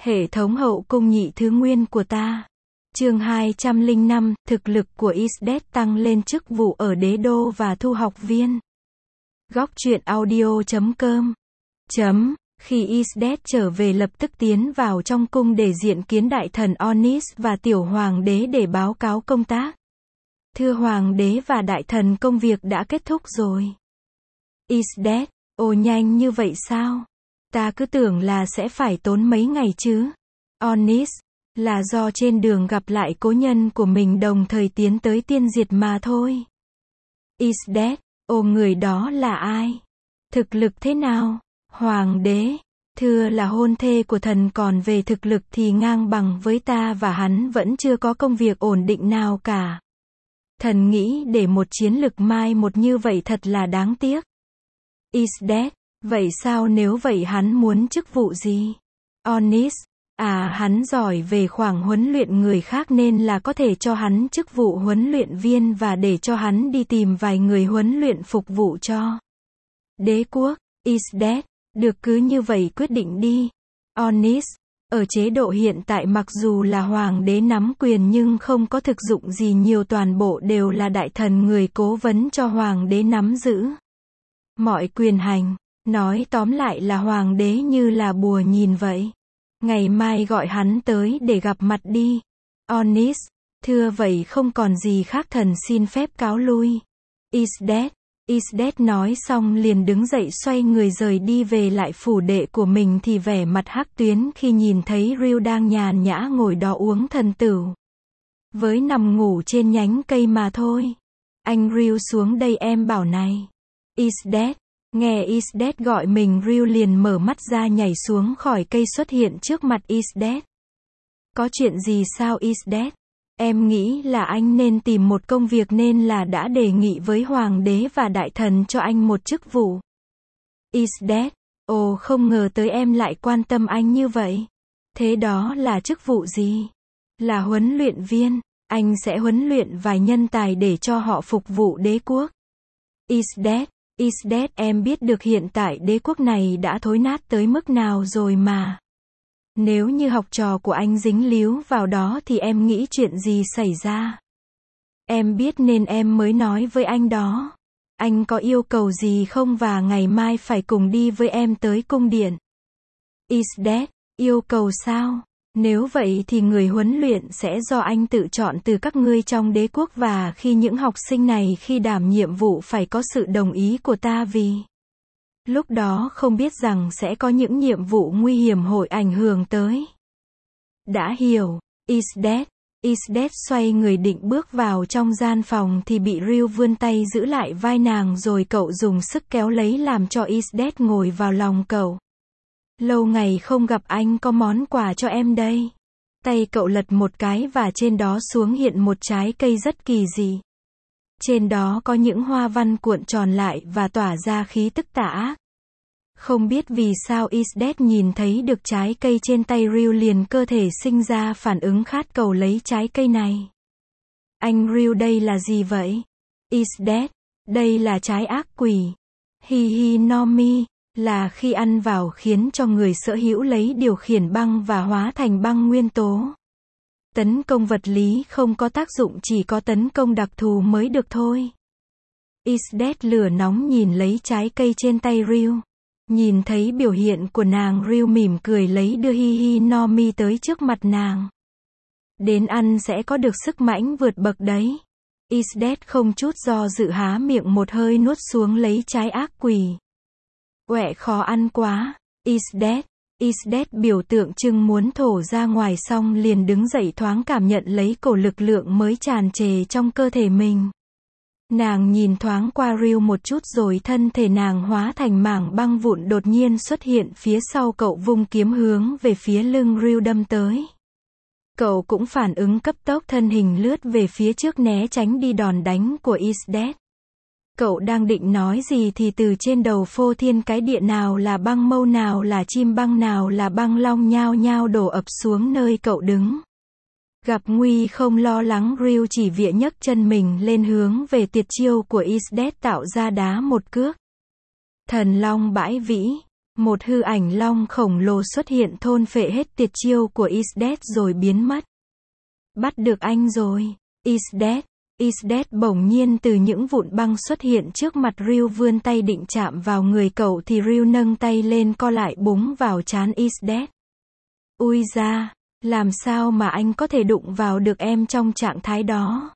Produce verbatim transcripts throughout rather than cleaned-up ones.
Hệ thống hậu cung nhị thứ nguyên của ta. Chương hai trăm lẻ năm, thực lực của Isdet tăng lên chức vụ ở đế đô và thu học viên. Góc truyện audio chấm com. Chấm. Khi Isdet trở về lập tức tiến vào trong cung để diện kiến đại thần Onis và tiểu hoàng đế để báo cáo công tác. Thưa hoàng đế và đại thần, công việc đã kết thúc rồi. Isdet, ồ nhanh như vậy sao? Ta cứ tưởng là sẽ phải tốn mấy ngày chứ. Onis, là do trên đường gặp lại cố nhân của mình đồng thời tiến tới tiên diệt mà thôi. Isdet, ồ người đó là ai? Thực lực thế nào? Hoàng đế, thưa là hôn thê của thần, còn về thực lực thì ngang bằng với ta và hắn vẫn chưa có công việc ổn định nào cả. Thần nghĩ để một chiến lực mai một như vậy thật là đáng tiếc. Isdet, vậy sao, nếu vậy hắn muốn chức vụ gì? Onis, à hắn giỏi về khoảng huấn luyện người khác nên là có thể cho hắn chức vụ huấn luyện viên và để cho hắn đi tìm vài người huấn luyện phục vụ cho đế quốc. Isdet, được cứ như vậy quyết định đi. Onis, ở chế độ hiện tại mặc dù là hoàng đế nắm quyền nhưng không có thực dụng gì nhiều, toàn bộ đều là đại thần người cố vấn cho hoàng đế nắm giữ mọi quyền hành. Nói tóm lại là hoàng đế như là bùa nhìn vậy. Ngày mai gọi hắn tới để gặp mặt đi. Onis, thưa vậy không còn gì khác, thần xin phép cáo lui. Isdet, Isdet nói xong liền đứng dậy xoay người rời đi về lại phủ đệ của mình thì vẻ mặt hắc tuyến khi nhìn thấy Ryu đang nhàn nhã ngồi đó uống thần tửu. Với nằm ngủ trên nhánh cây mà thôi. Anh Ryu xuống đây em bảo này. Isdet, nghe Isdet gọi mình, Ryu liền mở mắt ra nhảy xuống khỏi cây xuất hiện trước mặt Isdet. Có chuyện gì sao Isdet? Em nghĩ là anh nên tìm một công việc nên là đã đề nghị với hoàng đế và đại thần cho anh một chức vụ. Isdet, ồ không ngờ tới em lại quan tâm anh như vậy. Thế đó là chức vụ gì? Là huấn luyện viên, anh sẽ huấn luyện vài nhân tài để cho họ phục vụ đế quốc. Isdet, Isdet em biết được hiện tại đế quốc này đã thối nát tới mức nào rồi mà. Nếu như học trò của anh dính líu vào đó thì em nghĩ chuyện gì xảy ra? Em biết nên em mới nói với anh đó. Anh có yêu cầu gì không và ngày mai phải cùng đi với em tới cung điện. Isdet, yêu cầu sao? Nếu vậy thì người huấn luyện sẽ do anh tự chọn từ các ngươi trong đế quốc và khi những học sinh này khi đảm nhiệm vụ phải có sự đồng ý của ta vì lúc đó không biết rằng sẽ có những nhiệm vụ nguy hiểm hội ảnh hưởng tới. Đã hiểu. Isdet, Isdet xoay người định bước vào trong gian phòng thì bị Ryu vươn tay giữ lại vai nàng rồi cậu dùng sức kéo lấy làm cho Isdet ngồi vào lòng cậu. Lâu ngày không gặp, anh có món quà cho em đây. Tay cậu lật một cái và trên đó xuống hiện một trái cây rất kỳ dị. Trên đó có những hoa văn cuộn tròn lại và tỏa ra khí tức tà ác. Không biết vì sao Isdet nhìn thấy được trái cây trên tay Ryu liền cơ thể sinh ra phản ứng khát cầu lấy trái cây này. Anh Ryu, đây là gì vậy? Isdet, đây là trái ác quỷ. Hi hi no mi, là khi ăn vào khiến cho người sở hữu lấy điều khiển băng và hóa thành băng nguyên tố. Tấn công vật lý không có tác dụng, chỉ có tấn công đặc thù mới được thôi. Isdet lửa nóng nhìn lấy trái cây trên tay Ryu. Nhìn thấy biểu hiện của nàng, Ryu mỉm cười lấy đưa Hi Hi no mi tới trước mặt nàng. Đến ăn sẽ có được sức mãnh vượt bậc đấy. Isdet không chút do dự há miệng một hơi nuốt xuống lấy trái ác quỷ. Uệ, khó ăn quá. Isdet, Isdet biểu tượng trưng muốn thổ ra ngoài xong liền đứng dậy thoáng cảm nhận lấy cổ lực lượng mới tràn trề trong cơ thể mình. Nàng nhìn thoáng qua Ryu một chút rồi thân thể nàng hóa thành mảng băng vụn đột nhiên xuất hiện phía sau cậu, vung kiếm hướng về phía lưng Ryu đâm tới. Cậu cũng phản ứng cấp tốc, thân hình lướt về phía trước né tránh đi đòn đánh của Isdet. Cậu đang định nói gì thì từ trên đầu phô thiên cái địa nào là băng mâu, nào là chim băng, nào là băng long nhao nhao đổ ập xuống nơi cậu đứng. Gặp nguy không lo lắng, Ryu chỉ vịa nhấc chân mình lên hướng về tuyệt chiêu của Isdet tạo ra đá một cước. Thần long bãi vĩ. Một hư ảnh long khổng lồ xuất hiện thôn phệ hết tuyệt chiêu của Isdet rồi biến mất. Bắt được anh rồi. Isdet. Isdet bỗng nhiên từ những vụn băng xuất hiện trước mặt Ryu, vươn tay định chạm vào người cậu thì Ryu nâng tay lên co lại búng vào trán Isdet. Ui da, làm sao mà anh có thể đụng vào được em trong trạng thái đó?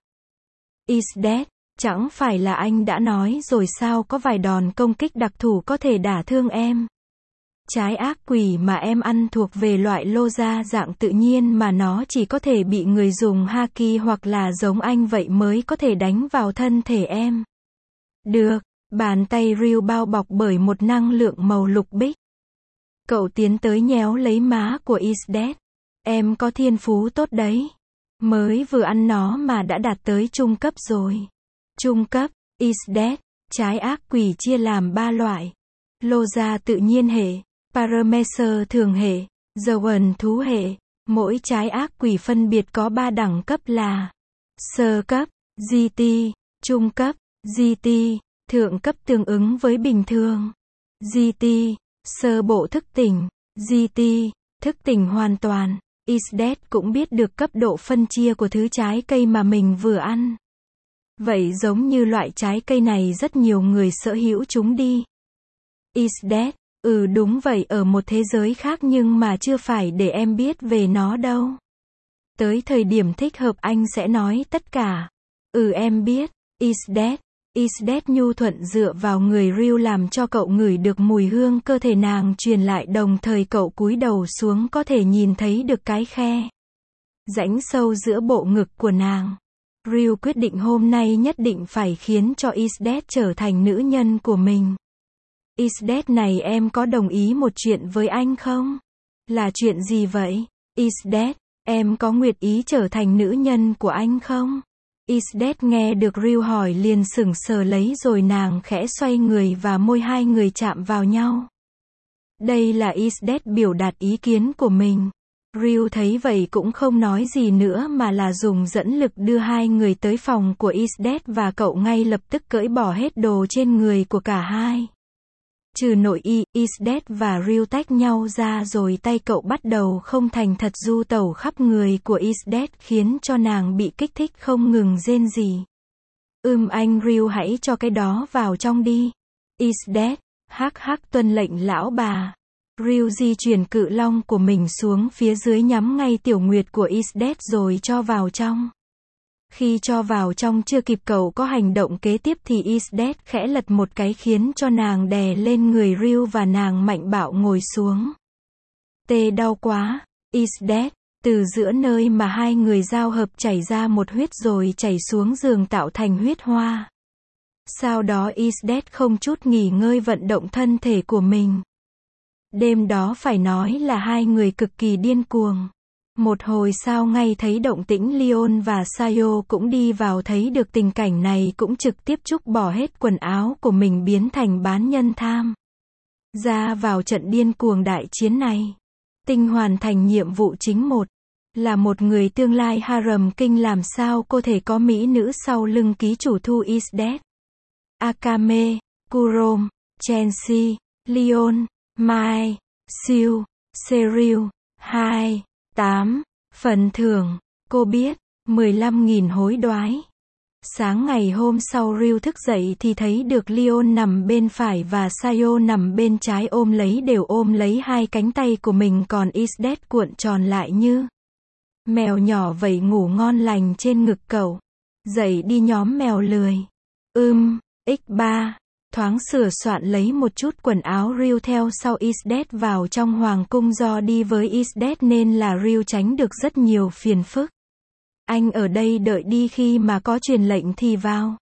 Isdet, chẳng phải là anh đã nói rồi sao có vài đòn công kích đặc thù có thể đả thương em. Trái ác quỷ mà em ăn thuộc về loại lô gia dạng tự nhiên mà nó chỉ có thể bị người dùng haki hoặc là giống anh vậy mới có thể đánh vào thân thể em. Được, bàn tay Ryu bao bọc bởi một năng lượng màu lục bích. Cậu tiến tới nhéo lấy má của Isdet. Em có thiên phú tốt đấy. Mới vừa ăn nó mà đã đạt tới trung cấp rồi. Trung cấp, Isdet, trái ác quỷ chia làm ba loại. Lô gia tự nhiên hệ, Paramecer thường hệ, Zoan thú hệ. Mỗi trái ác quỷ phân biệt có ba đẳng cấp là sơ cấp, giê tê, trung cấp, giê tê, thượng cấp tương ứng với bình thường. giê tê, sơ bộ thức tỉnh, giê tê, thức tỉnh hoàn toàn. Isdet cũng biết được cấp độ phân chia của thứ trái cây mà mình vừa ăn. Vậy giống như loại trái cây này rất nhiều người sở hữu chúng đi. Isdet, ừ đúng vậy, ở một thế giới khác nhưng mà chưa phải để em biết về nó đâu. Tới thời điểm thích hợp anh sẽ nói tất cả. Ừ em biết. Isdet. Isdet nhu thuận dựa vào người Ryu làm cho cậu ngửi được mùi hương cơ thể nàng truyền lại, đồng thời cậu cúi đầu xuống có thể nhìn thấy được cái khe rãnh sâu giữa bộ ngực của nàng. Ryu quyết định hôm nay nhất định phải khiến cho Isdet trở thành nữ nhân của mình. Isdet này, em có đồng ý một chuyện với anh không? Là chuyện gì vậy? Isdet, em có nguyện ý trở thành nữ nhân của anh không? Isdet nghe được Ryu hỏi liền sững sờ lấy rồi nàng khẽ xoay người và môi hai người chạm vào nhau. Đây là Isdet biểu đạt ý kiến của mình. Ryu thấy vậy cũng không nói gì nữa mà là dùng dẫn lực đưa hai người tới phòng của Isdet và cậu ngay lập tức cởi bỏ hết đồ trên người của cả hai. Trừ nội y, Isdet và Ryu tách nhau ra rồi tay cậu bắt đầu không thành thật du tẩu khắp người của Isdet khiến cho nàng bị kích thích không ngừng rên rỉ. Ừm anh Ryu hãy cho cái đó vào trong đi. Isdet, hắc hắc tuân lệnh lão bà. Ryu di chuyển cự long của mình xuống phía dưới nhắm ngay tiểu nguyệt của Isdet rồi cho vào trong. Khi cho vào trong chưa kịp cậu có hành động kế tiếp thì Isdet khẽ lật một cái khiến cho nàng đè lên người Ryu và nàng mạnh bạo ngồi xuống. Tê đau quá. Isdet, từ giữa nơi mà hai người giao hợp chảy ra một huyết rồi chảy xuống giường tạo thành huyết hoa. Sau đó Isdet không chút nghỉ ngơi vận động thân thể của mình. Đêm đó phải nói là hai người cực kỳ điên cuồng. Một hồi sau ngay thấy động tĩnh Leon và Sayo cũng đi vào, thấy được tình cảnh này cũng trực tiếp trút bỏ hết quần áo của mình biến thành bán nhân tham ra vào trận điên cuồng đại chiến này. Tinh hoàn thành nhiệm vụ chính một. Là một người tương lai harem kinh, làm sao cô thể có mỹ nữ sau lưng ký chủ thu Isdet. Akame, Kurom, Chelsea, Leon, Mai, Siêu, Serial, hai, tám, phần thưởng, cô biết, mười lăm nghìn hối đoái. Sáng ngày hôm sau Ryu thức dậy thì thấy được Leon nằm bên phải và Sayo nằm bên trái ôm lấy đều ôm lấy hai cánh tay của mình, còn Isdet cuộn tròn lại như mèo nhỏ vậy ngủ ngon lành trên ngực cậu. Dậy đi nhóm mèo lười. Ưm, ích ba. Thoáng sửa soạn lấy một chút quần áo, Ryu theo sau Isdet vào trong hoàng cung. Do đi với Isdet nên là Ryu tránh được rất nhiều phiền phức. Anh ở đây đợi đi, khi mà có truyền lệnh thì vào.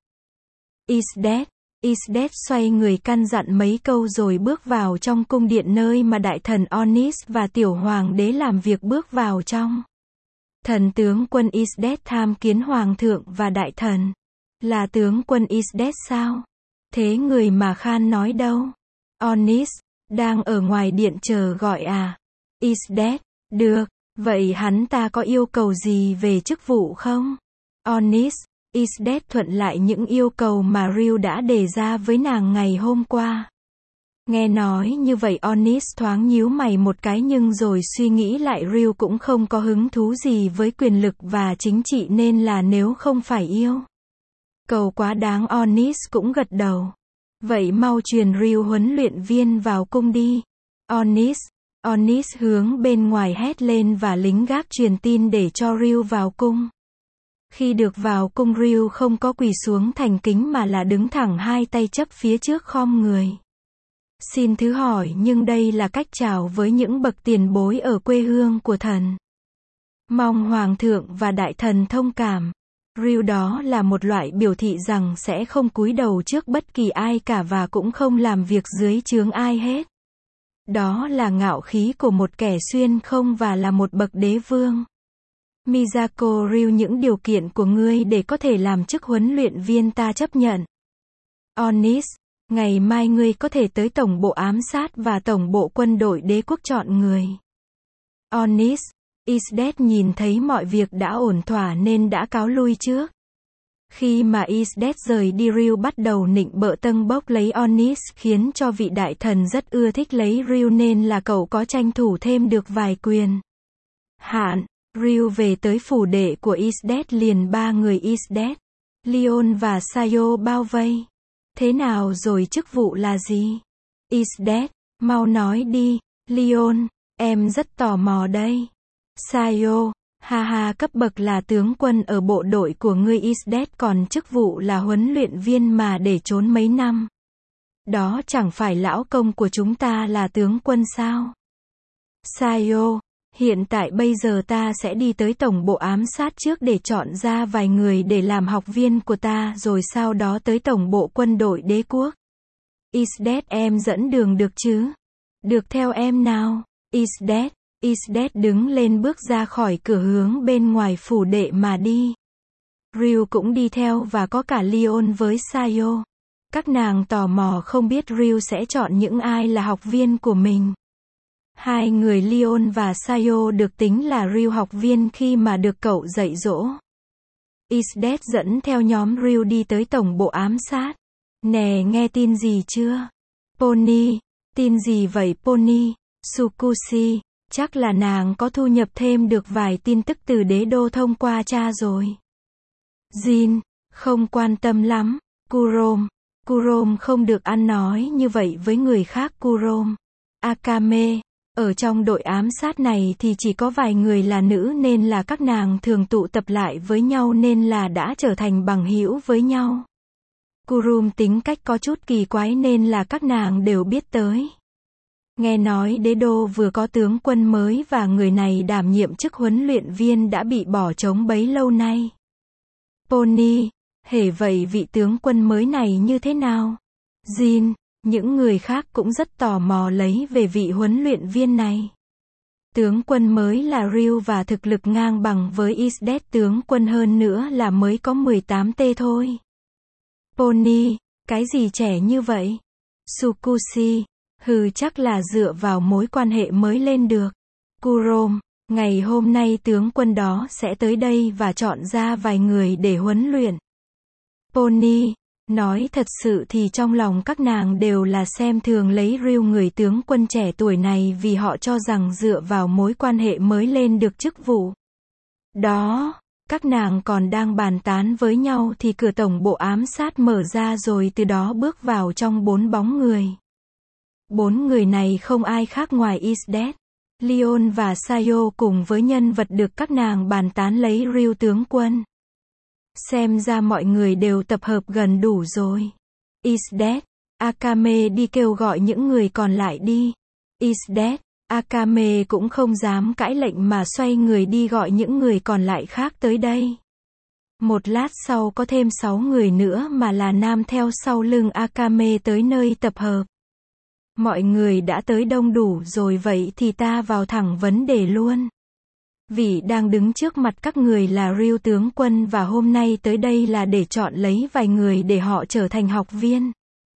Isdet. Isdet xoay người căn dặn mấy câu rồi bước vào trong cung điện nơi mà đại thần Onis và tiểu hoàng đế làm việc. Bước vào trong. Thần tướng quân Isdet tham kiến hoàng thượng và đại thần. Là tướng quân Isdet sao? Thế người mà Khan nói đâu? Onis, đang ở ngoài điện chờ gọi à? Isdet, được, vậy hắn ta có yêu cầu gì về chức vụ không? Onis, Isdet thuận lại những yêu cầu mà Ryu đã đề ra với nàng ngày hôm qua. Nghe nói như vậy Onis thoáng nhíu mày một cái nhưng rồi suy nghĩ lại Ryu cũng không có hứng thú gì với quyền lực và chính trị nên là nếu không phải yêu cầu quá đáng Onis cũng gật đầu. Vậy mau truyền Ryu huấn luyện viên vào cung đi. Onis. Onis hướng bên ngoài hét lên và lính gác truyền tin để cho Ryu vào cung. Khi được vào cung Ryu không có quỳ xuống thành kính mà là đứng thẳng hai tay chấp phía trước khom người. Xin thứ hỏi nhưng đây là cách chào với những bậc tiền bối ở quê hương của thần. Mong hoàng thượng và đại thần thông cảm. Ryu đó là một loại biểu thị rằng sẽ không cúi đầu trước bất kỳ ai cả và cũng không làm việc dưới trướng ai hết. Đó là ngạo khí của một kẻ xuyên không và là một bậc đế vương. Miyako Ryu, những điều kiện của ngươi để có thể làm chức huấn luyện viên ta chấp nhận. Onis, ngày mai ngươi có thể tới tổng bộ ám sát và tổng bộ quân đội đế quốc chọn người. Onis, Isdet nhìn thấy mọi việc đã ổn thỏa nên đã cáo lui trước. Khi mà Isdet rời đi Ryu bắt đầu nịnh bợ tâng bốc lấy Onis khiến cho vị đại thần rất ưa thích lấy Ryu nên là cậu có tranh thủ thêm được vài quyền hạn. Ryu về tới phủ đệ của Isdet liền ba người Isdet, Leon và Sayo bao vây. Thế nào rồi, chức vụ là gì? Isdet, mau nói đi. Leon, em rất tò mò đây. Sayo, ha ha, cấp bậc là tướng quân ở bộ đội của ngươi. Isdet, còn chức vụ là huấn luyện viên mà để trốn mấy năm. Đó chẳng phải lão công của chúng ta là tướng quân sao? Sayo, hiện tại bây giờ ta sẽ đi tới tổng bộ ám sát trước để chọn ra vài người để làm học viên của ta rồi sau đó tới tổng bộ quân đội đế quốc. Isdet, em dẫn đường được chứ? Được, theo em nào. Isdet, Isdet đứng lên bước ra khỏi cửa hướng bên ngoài phủ đệ mà đi. Ryu cũng đi theo và có cả Leon với Sayo. Các nàng tò mò không biết Ryu sẽ chọn những ai là học viên của mình. Hai người Leon và Sayo được tính là Ryu học viên khi mà được cậu dạy dỗ. Isdet dẫn theo nhóm Ryu đi tới tổng bộ ám sát. Nè, nghe tin gì chưa? Pony, tin gì vậy Pony? Tsukushi, chắc là nàng có thu nhập thêm được vài tin tức từ đế đô thông qua cha rồi. Jin, không quan tâm lắm. Kurom, Kurom không được ăn nói như vậy với người khác. Kurom, Akame, ở trong đội ám sát này thì chỉ có vài người là nữ nên là các nàng thường tụ tập lại với nhau nên là đã trở thành bằng hữu với nhau. Kurum tính cách có chút kỳ quái nên là các nàng đều biết tới. Nghe nói đế đô vừa có tướng quân mới và người này đảm nhiệm chức huấn luyện viên đã bị bỏ trống bấy lâu nay. Pony, hễ vậy vị tướng quân mới này như thế nào? Jin, những người khác cũng rất tò mò lấy về vị huấn luyện viên này. Tướng quân mới là Ryu và thực lực ngang bằng với Isdet, tướng quân hơn nữa là mới có mười tám tê thôi. Pony, cái gì trẻ như vậy? Tsukushi, hừ, chắc là dựa vào mối quan hệ mới lên được. Kurom, ngày hôm nay tướng quân đó sẽ tới đây và chọn ra vài người để huấn luyện. Pony, nói thật sự thì trong lòng các nàng đều là xem thường lấy Ryu người tướng quân trẻ tuổi này vì họ cho rằng dựa vào mối quan hệ mới lên được chức vụ. Đó, các nàng còn đang bàn tán với nhau thì cửa tổng bộ ám sát mở ra rồi từ đó bước vào trong bốn bóng người. Bốn người này không ai khác ngoài Isdet, Leon và Sayo cùng với nhân vật được các nàng bàn tán lấy Ryu tướng quân. Xem ra mọi người đều tập hợp gần đủ rồi. Isdet, Akame đi kêu gọi những người còn lại đi. Isdet, Akame cũng không dám cãi lệnh mà xoay người đi gọi những người còn lại khác tới đây. Một lát sau có thêm sáu người nữa mà là nam theo sau lưng Akame tới nơi tập hợp. Mọi người đã tới đông đủ rồi, vậy thì ta vào thẳng vấn đề luôn. Vị đang đứng trước mặt các người là Ryu tướng quân và hôm nay tới đây là để chọn lấy vài người để họ trở thành học viên.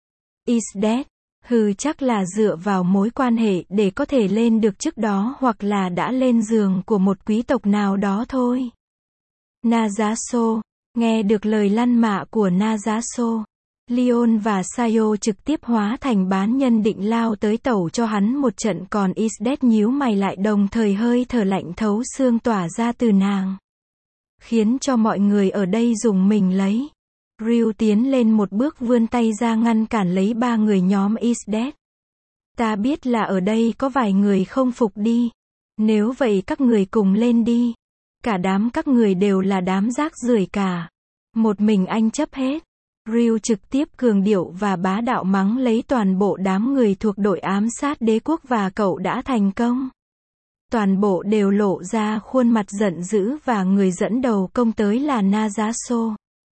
Isdet, hừ, chắc là dựa vào mối quan hệ để có thể lên được chức đó hoặc là đã lên giường của một quý tộc nào đó thôi. Najaso, nghe được lời lăn mạ của Najaso, Leon và Sayo trực tiếp hóa thành bán nhân định lao tới tẩu cho hắn một trận, còn Isdet nhíu mày lại, đồng thời hơi thở lạnh thấu xương tỏa ra từ nàng, khiến cho mọi người ở đây rùng mình lấy. Ryu tiến lên một bước, vươn tay ra ngăn cản lấy ba người nhóm Isdet. Ta biết là ở đây có vài người không phục đi. Nếu vậy các người cùng lên đi. Cả đám các người đều là đám rác rưởi cả. Một mình anh chấp hết. Ryu trực tiếp cường điệu và bá đạo mắng lấy toàn bộ đám người thuộc đội ám sát đế quốc, và cậu đã thành công. Toàn bộ đều lộ ra khuôn mặt giận dữ, và người dẫn đầu công tới là Najaso.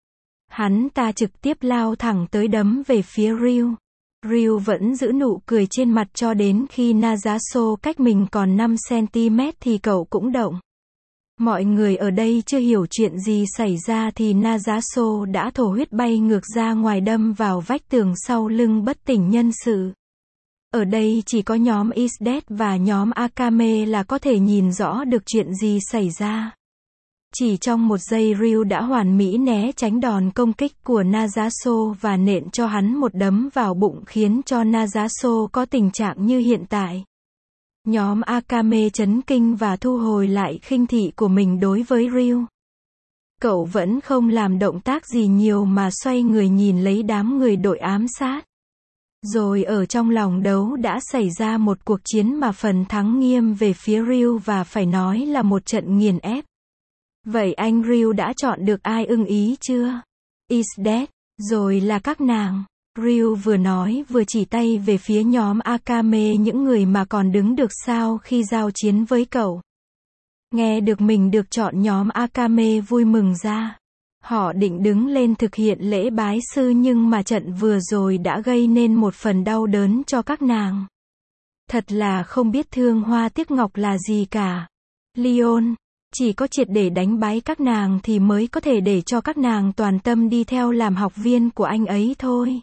Hắn ta trực tiếp lao thẳng tới đấm về phía Ryu. Ryu vẫn giữ nụ cười trên mặt cho đến khi Najaso cách mình còn năm xăng-ti-mét thì cậu cũng động. Mọi người ở đây chưa hiểu chuyện gì xảy ra thì Najaso đã thổ huyết bay ngược ra ngoài, đâm vào vách tường sau lưng bất tỉnh nhân sự. Ở đây chỉ có nhóm Isdet và nhóm Akame là có thể nhìn rõ được chuyện gì xảy ra. Chỉ trong một giây, Ryu đã hoàn mỹ né tránh đòn công kích của Najaso và nện cho hắn một đấm vào bụng, khiến cho Najaso có tình trạng như hiện tại. Nhóm Akame chấn kinh và thu hồi lại khinh thị của mình đối với Ryu. Cậu vẫn không làm động tác gì nhiều mà xoay người nhìn lấy đám người đội ám sát. Rồi ở trong lòng đấu đã xảy ra một cuộc chiến mà phần thắng nghiêng về phía Ryu, và phải nói là một trận nghiền ép. Vậy anh Ryu đã chọn được ai ưng ý chưa? Isdet, rồi là các nàng. Ryu vừa nói vừa chỉ tay về phía nhóm Akame, những người mà còn đứng được sao khi giao chiến với cậu. Nghe được mình được chọn, nhóm Akame vui mừng ra. Họ định đứng lên thực hiện lễ bái sư, nhưng mà trận vừa rồi đã gây nên một phần đau đớn cho các nàng. Thật là không biết thương hoa tiếc ngọc là gì cả. Leon, chỉ có triệt để đánh bái các nàng thì mới có thể để cho các nàng toàn tâm đi theo làm học viên của anh ấy thôi.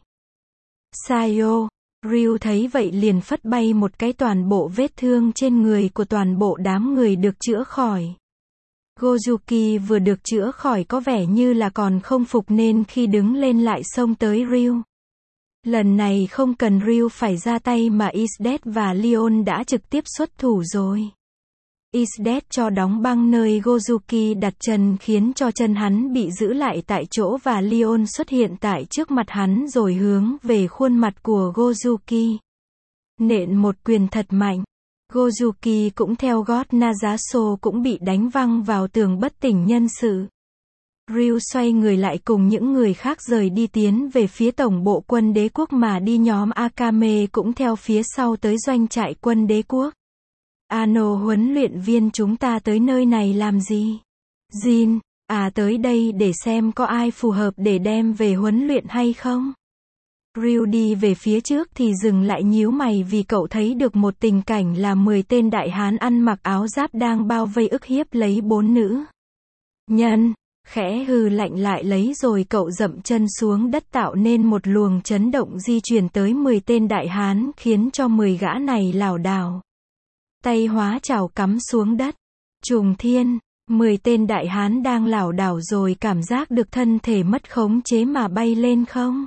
Sayo, Ryu thấy vậy liền phất bay một cái, toàn bộ vết thương trên người của toàn bộ đám người được chữa khỏi. Gojuki vừa được chữa khỏi có vẻ như là còn không phục, nên khi đứng lên lại xông tới Ryu. Lần này không cần Ryu phải ra tay mà Isdet và Leon đã trực tiếp xuất thủ rồi. Isdet cho đóng băng nơi Gojuki đặt chân, khiến cho chân hắn bị giữ lại tại chỗ, và Leon xuất hiện tại trước mặt hắn rồi hướng về khuôn mặt của Gojuki. Nện một quyền thật mạnh. Gojuki cũng theo gót, Najaso cũng bị đánh văng vào tường bất tỉnh nhân sự. Ryu xoay người lại cùng những người khác rời đi, tiến về phía tổng bộ quân đế quốc mà đi. Nhóm Akame cũng theo phía sau tới doanh trại quân đế quốc. Ano, huấn luyện viên, chúng ta tới nơi này làm gì? Jin, à tới đây để xem có ai phù hợp để đem về huấn luyện hay không? Ryu đi về phía trước thì dừng lại, nhíu mày vì cậu thấy được một tình cảnh là mười tên đại hán ăn mặc áo giáp đang bao vây ức hiếp lấy bốn nữ nhân. Khẽ hừ lạnh lại lấy rồi cậu dậm chân xuống đất, tạo nên một luồng chấn động di chuyển tới mười tên đại hán, khiến cho mười gã này lảo đảo. Tay hóa chảo cắm xuống đất. Trùng thiên, mười tên đại hán đang lảo đảo rồi cảm giác được thân thể mất khống chế mà bay lên không.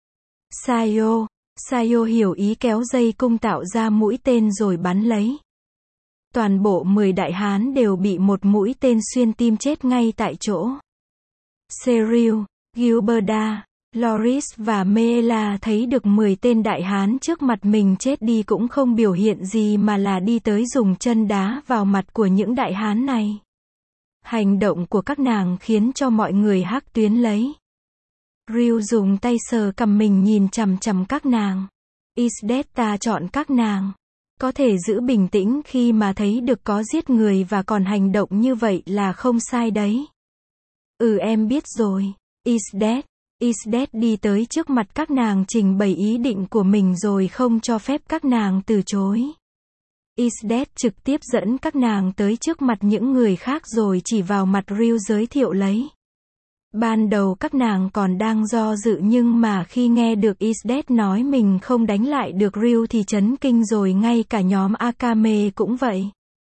Sayo, Sayo hiểu ý, kéo dây cung tạo ra mũi tên rồi bắn lấy. Toàn bộ mười đại hán đều bị một mũi tên xuyên tim chết ngay tại chỗ. Serial, Gilberta, Loris và Meela thấy được mười tên đại hán trước mặt mình chết đi cũng không biểu hiện gì mà là đi tới dùng chân đá vào mặt của những đại hán này. Hành động của các nàng khiến cho mọi người hắc tuyến lấy. Ryu dùng tay sờ cằm mình nhìn chằm chằm các nàng. Isdet, ta chọn các nàng. Có thể giữ bình tĩnh khi mà thấy được có giết người và còn hành động như vậy là không sai đấy. Ừ, em biết rồi. Isdet. Isdet đi tới trước mặt các nàng trình bày ý định của mình rồi không cho phép các nàng từ chối. Isdet trực tiếp dẫn các nàng tới trước mặt những người khác rồi chỉ vào mặt Ryu giới thiệu lấy. Ban đầu các nàng còn đang do dự, nhưng mà khi nghe được Isdet nói mình không đánh lại được Ryu thì chấn kinh rồi, ngay cả nhóm Akame cũng vậy.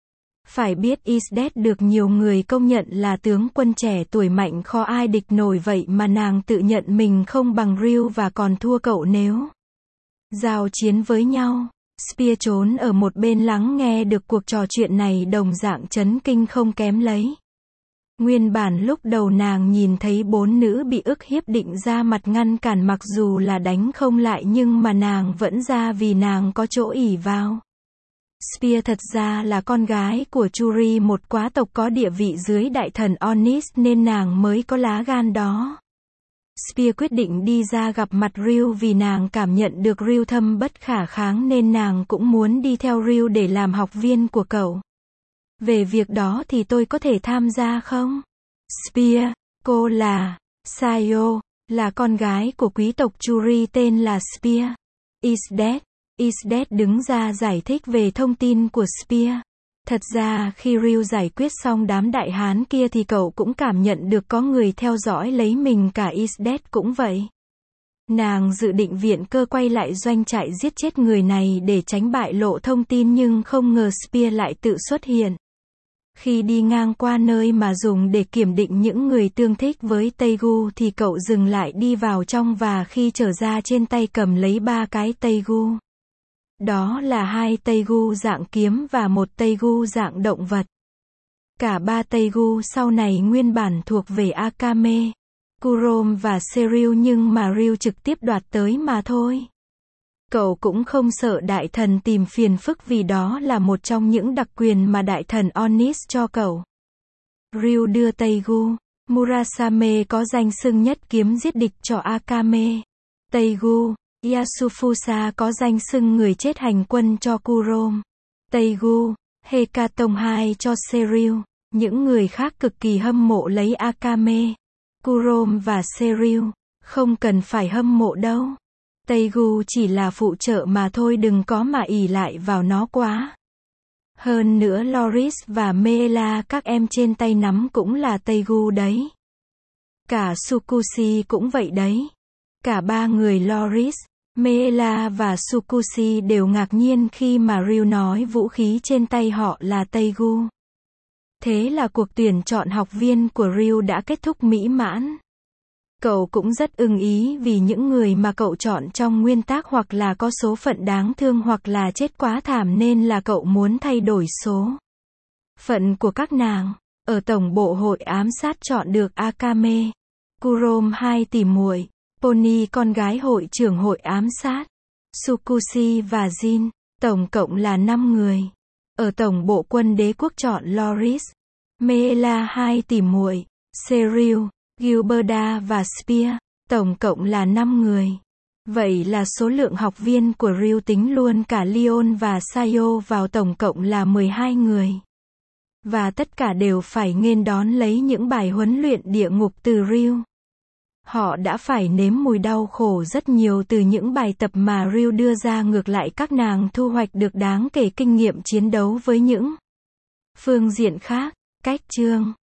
Phải biết Isdet được nhiều người công nhận là tướng quân trẻ tuổi mạnh khó ai địch nổi, vậy mà nàng tự nhận mình không bằng Ryu và còn thua cậu nếu giao chiến với nhau. Spear trốn ở một bên lắng nghe được cuộc trò chuyện này đồng dạng chấn kinh không kém lấy. Nguyên bản lúc đầu nàng nhìn thấy bốn nữ bị ức hiếp định ra mặt ngăn cản mặc dù là đánh không lại nhưng mà nàng vẫn ra vì nàng có chỗ ỷ vào. Spear thật ra là con gái của Churi, một quá tộc có địa vị dưới đại thần Onis nên nàng mới có lá gan đó. Spear quyết định đi ra gặp mặt Ryu vì nàng cảm nhận được Ryu thâm bất khả kháng nên nàng cũng muốn đi theo Ryu để làm học viên của cậu. Về việc đó thì tôi có thể tham gia không? Spear, cô là Sayo, là con gái của quý tộc Churi tên là Spear. Isdet. Isdet đứng ra giải thích về thông tin của Spear. Thật ra khi Ryu giải quyết xong đám đại hán kia thì cậu cũng cảm nhận được có người theo dõi lấy mình, cả Isdet cũng vậy. Nàng dự định viện cơ quay lại doanh trại giết chết người này để tránh bại lộ thông tin nhưng không ngờ Spear lại tự xuất hiện. Khi đi ngang qua nơi mà dùng để kiểm định những người tương thích với Teigu thì cậu dừng lại đi vào trong và khi trở ra trên tay cầm lấy ba cái Teigu. Đó là hai Teigu dạng kiếm và một Teigu dạng động vật. Cả ba Teigu sau này nguyên bản thuộc về Akame, Kurom và Seryu nhưng mà Ryu trực tiếp đoạt tới mà thôi. Cậu cũng không sợ đại thần tìm phiền phức vì đó là một trong những đặc quyền mà đại thần Onis cho cậu. Ryu đưa Teigu. Murasame có danh xưng nhất kiếm giết địch cho Akame. Teigu. Yasufusa có danh xưng người chết hành quân cho Kurom. Teigu. Hekatong hai cho Seryu. Những người khác cực kỳ hâm mộ lấy Akame, Kurom và Seryu. Không cần phải hâm mộ đâu. Teigu chỉ là phụ trợ mà thôi, đừng có mà ỷ lại vào nó quá. Hơn nữa Loris và Meela các em trên tay nắm cũng là Teigu đấy. Cả Tsukushi cũng vậy đấy. Cả ba người Loris, Meela và Tsukushi đều ngạc nhiên khi mà Ryu nói vũ khí trên tay họ là Teigu. Thế là cuộc tuyển chọn học viên của Ryu đã kết thúc mỹ mãn. Cậu cũng rất ưng ý vì những người mà cậu chọn trong nguyên tác hoặc là có số phận đáng thương hoặc là chết quá thảm nên là cậu muốn thay đổi số phận của các nàng. Ở tổng bộ hội ám sát chọn được Akame, Kurom hai tỷ muội, Pony con gái hội trưởng hội ám sát, Tsukushi và Jin, tổng cộng là năm người. Ở tổng bộ quân đế quốc chọn Loris, Meela hai tỷ muội, Seryu, Gilberda và Spear, tổng cộng là năm người. Vậy là số lượng học viên của Ryu tính luôn cả Leon và Sayo vào tổng cộng là mười hai người. Và tất cả đều phải nghênh đón lấy những bài huấn luyện địa ngục từ Ryu. Họ đã phải nếm mùi đau khổ rất nhiều từ những bài tập mà Ryu đưa ra, ngược lại các nàng thu hoạch được đáng kể kinh nghiệm chiến đấu với những phương diện khác. Cách chương